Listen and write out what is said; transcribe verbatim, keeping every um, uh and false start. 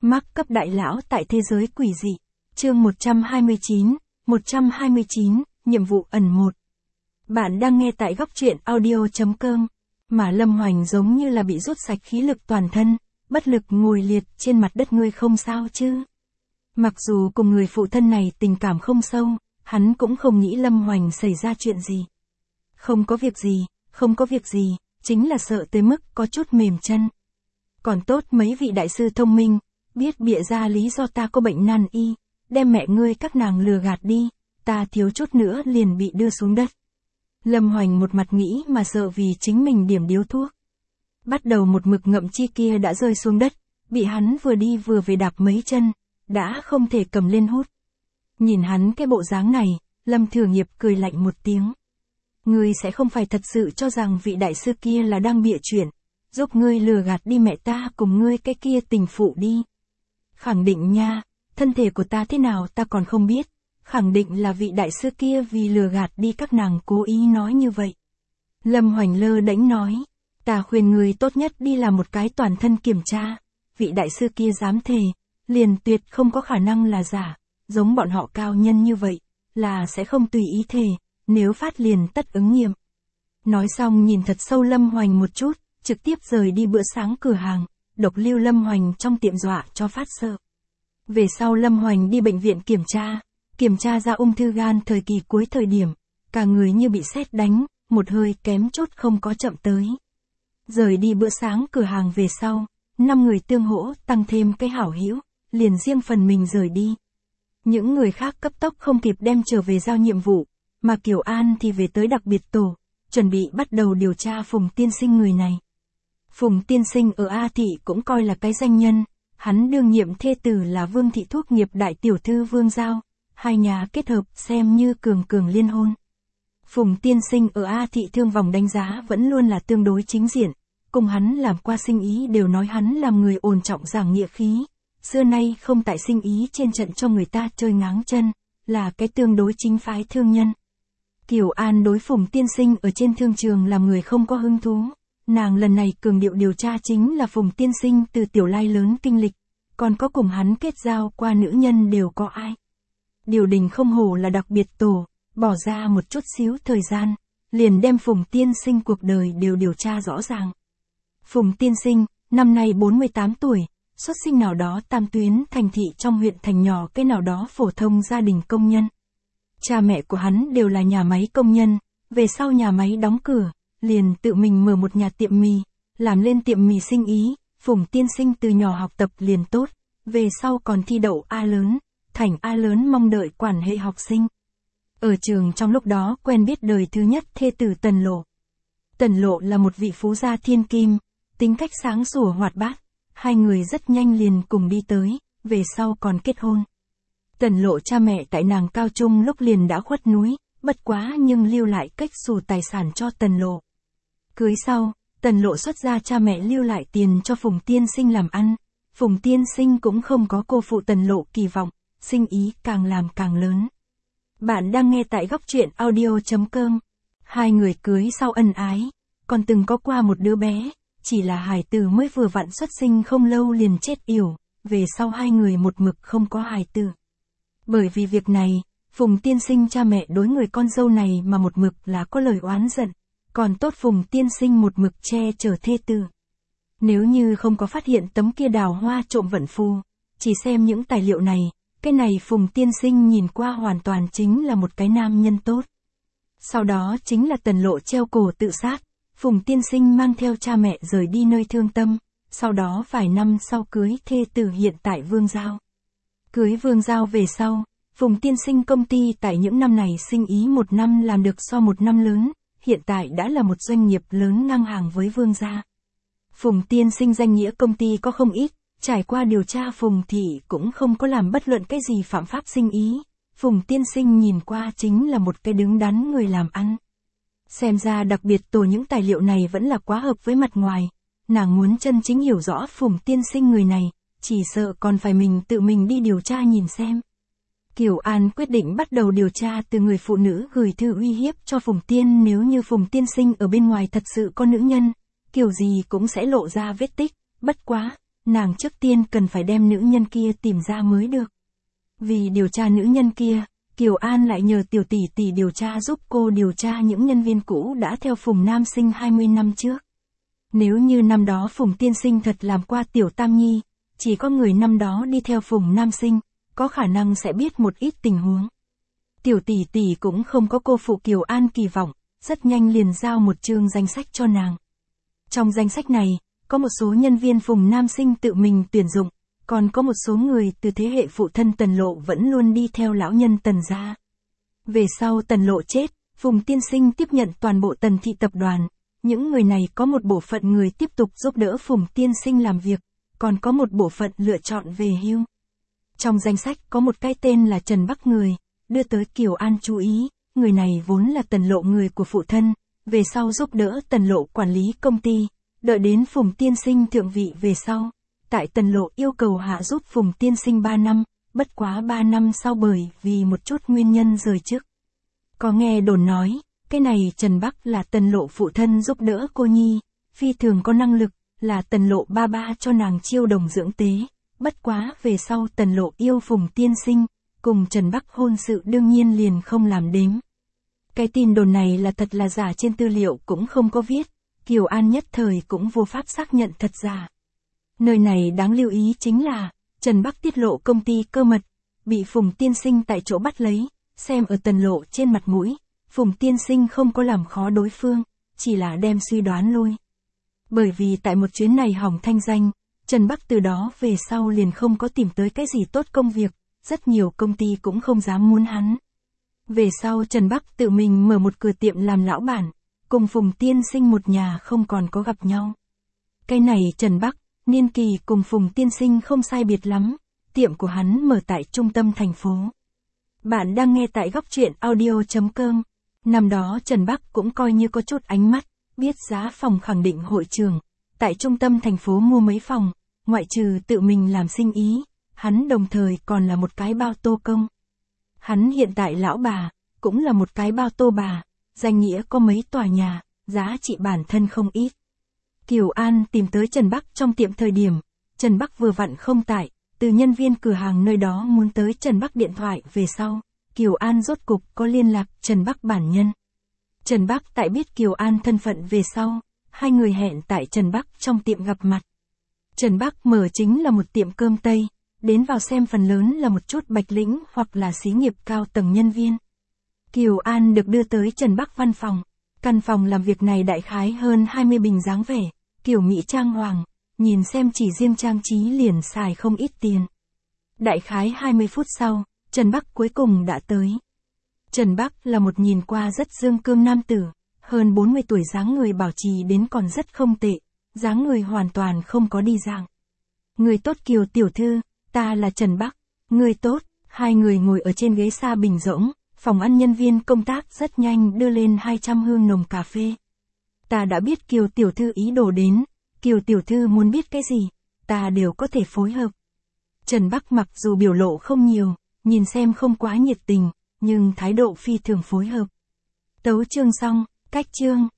Mác cấp đại lão tại thế giới quỷ dị. Chương một trăm hai mươi chín, một trăm hai mươi chín, nhiệm vụ ẩn một. Bạn đang nghe tại góc truyện audio chấm com. Mà Lâm Hoành giống như là bị rút sạch khí lực toàn thân, bất lực ngồi liệt trên mặt đất. Ngươi không sao chứ? Mặc dù cùng người phụ thân này tình cảm không sâu, hắn cũng không nghĩ Lâm Hoành xảy ra chuyện gì. Không có việc gì, không có việc gì, chính là sợ tới mức có chút mềm chân. Còn tốt mấy vị đại sư thông minh, biết bịa ra lý do ta có bệnh nan y, đem mẹ ngươi các nàng lừa gạt đi, ta thiếu chút nữa liền bị đưa xuống đất. Lâm Hoành một mặt nghĩ mà sợ vì chính mình điểm điếu thuốc. Bắt đầu một mực ngậm chi kia đã rơi xuống đất, bị hắn vừa đi vừa về đạp mấy chân, đã không thể cầm lên hút. Nhìn hắn cái bộ dáng này, Lâm Thừa Nghiệp cười lạnh một tiếng. Ngươi sẽ không phải thật sự cho rằng vị đại sư kia là đang bịa chuyện, giúp ngươi lừa gạt đi mẹ ta cùng ngươi cái kia tình phụ đi. Khẳng định nha, thân thể của ta thế nào ta còn không biết, khẳng định là vị đại sư kia vì lừa gạt đi các nàng cố ý nói như vậy. Lâm Hoành lơ đễnh nói, ta khuyên ngươi tốt nhất đi làm một cái toàn thân kiểm tra, vị đại sư kia dám thề, liền tuyệt không có khả năng là giả, giống bọn họ cao nhân như vậy, là sẽ không tùy ý thề, nếu phát liền tất ứng nghiệm. Nói xong nhìn thật sâu Lâm Hoành một chút, trực tiếp rời đi bữa sáng cửa hàng, độc lưu Lâm Hoành trong tiệm dọa cho phát sợ. Về sau Lâm Hoành đi bệnh viện kiểm tra, kiểm tra ra ung thư gan thời kỳ cuối thời điểm, cả người như bị sét đánh, một hơi kém chút không có chậm tới. Rời đi bữa sáng cửa hàng về sau, năm người tương hỗ tăng thêm cái hảo hữu, liền riêng phần mình rời đi. Những người khác cấp tốc không kịp đem trở về giao nhiệm vụ, mà Kiều An thì về tới đặc biệt tổ, chuẩn bị bắt đầu điều tra Phùng Tiên Sinh người này. Phùng Tiên Sinh ở A Thị cũng coi là cái danh nhân, hắn đương nhiệm thê tử là Vương Thị Thuốc Nghiệp đại tiểu thư Vương Giao, hai nhà kết hợp xem như cường cường liên hôn. Phùng Tiên Sinh ở A Thị thương vòng đánh giá vẫn luôn là tương đối chính diện, cùng hắn làm qua sinh ý đều nói hắn làm người ổn trọng giảng nghĩa khí, xưa nay không tại sinh ý trên trận cho người ta chơi ngáng chân, là cái tương đối chính phái thương nhân. Kiều An đối Phùng Tiên Sinh ở trên thương trường làm người không có hứng thú. Nàng lần này cường điệu điều tra chính là Phùng Tiên Sinh từ tiểu lai lớn kinh lịch, còn có cùng hắn kết giao qua nữ nhân đều có ai. Điều đình không hổ là đặc biệt tổ, bỏ ra một chút xíu thời gian, liền đem Phùng Tiên Sinh cuộc đời đều điều tra rõ ràng. Phùng Tiên Sinh, năm nay bốn mươi tám tuổi, xuất sinh nào đó tam tuyến thành thị trong huyện thành nhỏ cái nào đó phổ thông gia đình công nhân. Cha mẹ của hắn đều là nhà máy công nhân, về sau nhà máy đóng cửa, liền tự mình mở một nhà tiệm mì, làm lên tiệm mì sinh ý. Phùng Tiên Sinh từ nhỏ học tập liền tốt, về sau còn thi đậu A lớn, thành A lớn mong đợi quản hệ học sinh. Ở trường trong lúc đó quen biết đời thứ nhất thê tử Tần Lộ. Tần Lộ là một vị phú gia thiên kim, tính cách sáng sủa hoạt bát, hai người rất nhanh liền cùng đi tới, về sau còn kết hôn. Tần Lộ cha mẹ tại nàng cao trung lúc liền đã khuất núi, bất quá nhưng lưu lại cách xù tài sản cho Tần Lộ. Cưới sau, Tần Lộ xuất ra cha mẹ lưu lại tiền cho Phùng Tiên Sinh làm ăn, Phùng Tiên Sinh cũng không có cô phụ Tần Lộ kỳ vọng, sinh ý càng làm càng lớn. Bạn đang nghe tại góc truyện audio chấm com. Hai người cưới sau ân ái, còn từng có qua một đứa bé, chỉ là hài tử mới vừa vặn xuất sinh không lâu liền chết yểu, về sau hai người một mực không có hài tử. Bởi vì việc này, Phùng Tiên Sinh cha mẹ đối người con dâu này mà một mực là có lời oán giận, còn tốt Phùng Tiên Sinh một mực che chở thê tử. Nếu như không có phát hiện tấm kia đào hoa trộm vận phù, chỉ xem những tài liệu này, cái này Phùng Tiên Sinh nhìn qua hoàn toàn chính là một cái nam nhân tốt. Sau đó chính là Tần Lộ treo cổ tự sát, Phùng Tiên Sinh mang theo cha mẹ rời đi nơi thương tâm, sau đó vài năm sau cưới thê tử hiện tại Vương Giao. Cưới Vương Giao về sau, Phùng Tiên Sinh công ty tại những năm này sinh ý một năm làm được so một năm lớn, hiện tại đã là một doanh nghiệp lớn ngang hàng với Vương gia. Phùng Tiên Sinh danh nghĩa công ty có không ít, trải qua điều tra Phùng Thị cũng không có làm bất luận cái gì phạm pháp sinh ý, Phùng Tiên Sinh nhìn qua chính là một cái đứng đắn người làm ăn. Xem ra đặc biệt tổ những tài liệu này vẫn là quá hợp với mặt ngoài, nàng muốn chân chính hiểu rõ Phùng Tiên Sinh người này, chỉ sợ còn phải mình tự mình đi điều tra nhìn xem. Kiều An quyết định bắt đầu điều tra từ người phụ nữ gửi thư uy hiếp cho Phùng Tiên, nếu như Phùng Tiên Sinh ở bên ngoài thật sự có nữ nhân, kiểu gì cũng sẽ lộ ra vết tích, bất quá, nàng trước tiên cần phải đem nữ nhân kia tìm ra mới được. Vì điều tra nữ nhân kia, Kiều An lại nhờ tiểu tỷ tỷ điều tra giúp cô điều tra những nhân viên cũ đã theo Phùng Nam Sinh hai mươi năm trước. Nếu như năm đó Phùng Tiên Sinh thật làm qua Tiểu Tam Nhi, chỉ có người năm đó đi theo Phùng Nam Sinh, có khả năng sẽ biết một ít tình huống. Tiểu tỷ tỷ cũng không có cô phụ Kiều An kỳ vọng, rất nhanh liền giao một chương danh sách cho nàng. Trong danh sách này, có một số nhân viên Phùng Nam Sinh tự mình tuyển dụng, còn có một số người từ thế hệ phụ thân Tần Lộ vẫn luôn đi theo lão nhân Tần gia. Về sau Tần Lộ chết, Phùng Tiên Sinh tiếp nhận toàn bộ Tần thị tập đoàn, những người này có một bộ phận người tiếp tục giúp đỡ Phùng Tiên Sinh làm việc, còn có một bộ phận lựa chọn về hưu. Trong danh sách có một cái tên là Trần Bắc người, đưa tới Kiều An chú ý, người này vốn là Tần Lộ người của phụ thân, về sau giúp đỡ Tần Lộ quản lý công ty, đợi đến Phùng Tiên Sinh thượng vị về sau. Tại Tần Lộ yêu cầu hạ giúp Phùng Tiên Sinh ba năm, bất quá ba năm sau bởi vì một chút nguyên nhân rời chức. Có nghe đồn nói, cái này Trần Bắc là Tần Lộ phụ thân giúp đỡ cô nhi, phi thường có năng lực, là Tần Lộ ba ba cho nàng chiêu đồng dưỡng tế, bất quá về sau Tần Lộ yêu Phùng Tiên Sinh, cùng Trần Bắc hôn sự đương nhiên liền không làm đếm. Cái tin đồn này là thật là giả trên tư liệu cũng không có viết, Kiều An nhất thời cũng vô pháp xác nhận thật giả. Nơi này đáng lưu ý chính là, Trần Bắc tiết lộ công ty cơ mật, bị Phùng Tiên Sinh tại chỗ bắt lấy, xem ở Tần Lộ trên mặt mũi, Phùng Tiên Sinh không có làm khó đối phương, chỉ là đem suy đoán lui. Bởi vì tại một chuyến này hỏng thanh danh, Trần Bắc từ đó về sau liền không có tìm tới cái gì tốt công việc, rất nhiều công ty cũng không dám muốn hắn. Về sau Trần Bắc tự mình mở một cửa tiệm làm lão bản, cùng Phùng Tiên Sinh một nhà không còn có gặp nhau. Cái này Trần Bắc, niên kỳ cùng Phùng Tiên Sinh không sai biệt lắm, tiệm của hắn mở tại trung tâm thành phố. Bạn đang nghe tại góc truyện audio chấm com. Năm đó Trần Bắc cũng coi như có chút ánh mắt, biết giá phòng khẳng định hội trường, tại trung tâm thành phố mua mấy phòng, ngoại trừ tự mình làm sinh ý, hắn đồng thời còn là một cái bao tô công. Hắn hiện tại lão bà, cũng là một cái bao tô bà, danh nghĩa có mấy tòa nhà, giá trị bản thân không ít. Kiều An tìm tới Trần Bắc trong tiệm thời điểm, Trần Bắc vừa vặn không tại, từ nhân viên cửa hàng nơi đó muốn tới Trần Bắc điện thoại về sau, Kiều An rốt cục có liên lạc Trần Bắc bản nhân. Trần Bắc tại biết Kiều An thân phận về sau, hai người hẹn tại Trần Bắc trong tiệm gặp mặt. Trần Bắc mở chính là một tiệm cơm Tây, đến vào xem phần lớn là một chút bạch lĩnh hoặc là xí nghiệp cao tầng nhân viên. Kiều An được đưa tới Trần Bắc văn phòng, căn phòng làm việc này đại khái hơn hai mươi bình dáng vẻ, kiểu Mỹ trang hoàng, nhìn xem chỉ riêng trang trí liền xài không ít tiền. Đại khái hai mươi phút sau, Trần Bắc cuối cùng đã tới. Trần Bắc là một nhìn qua rất dương cương nam tử, hơn bốn mươi tuổi dáng người bảo trì đến còn rất không tệ, dáng người hoàn toàn không có đi dạng. Người tốt Kiều tiểu thư, ta là Trần Bắc, người tốt, hai người ngồi ở trên ghế xa bình rỗng, phòng ăn nhân viên công tác rất nhanh đưa lên hai trăm hương nồng cà phê. Ta đã biết Kiều tiểu thư ý đồ đến, Kiều tiểu thư muốn biết cái gì, ta đều có thể phối hợp. Trần Bắc mặc dù biểu lộ không nhiều, nhìn xem không quá nhiệt tình, nhưng thái độ phi thường phối hợp. Tấu chương xong, cách chương.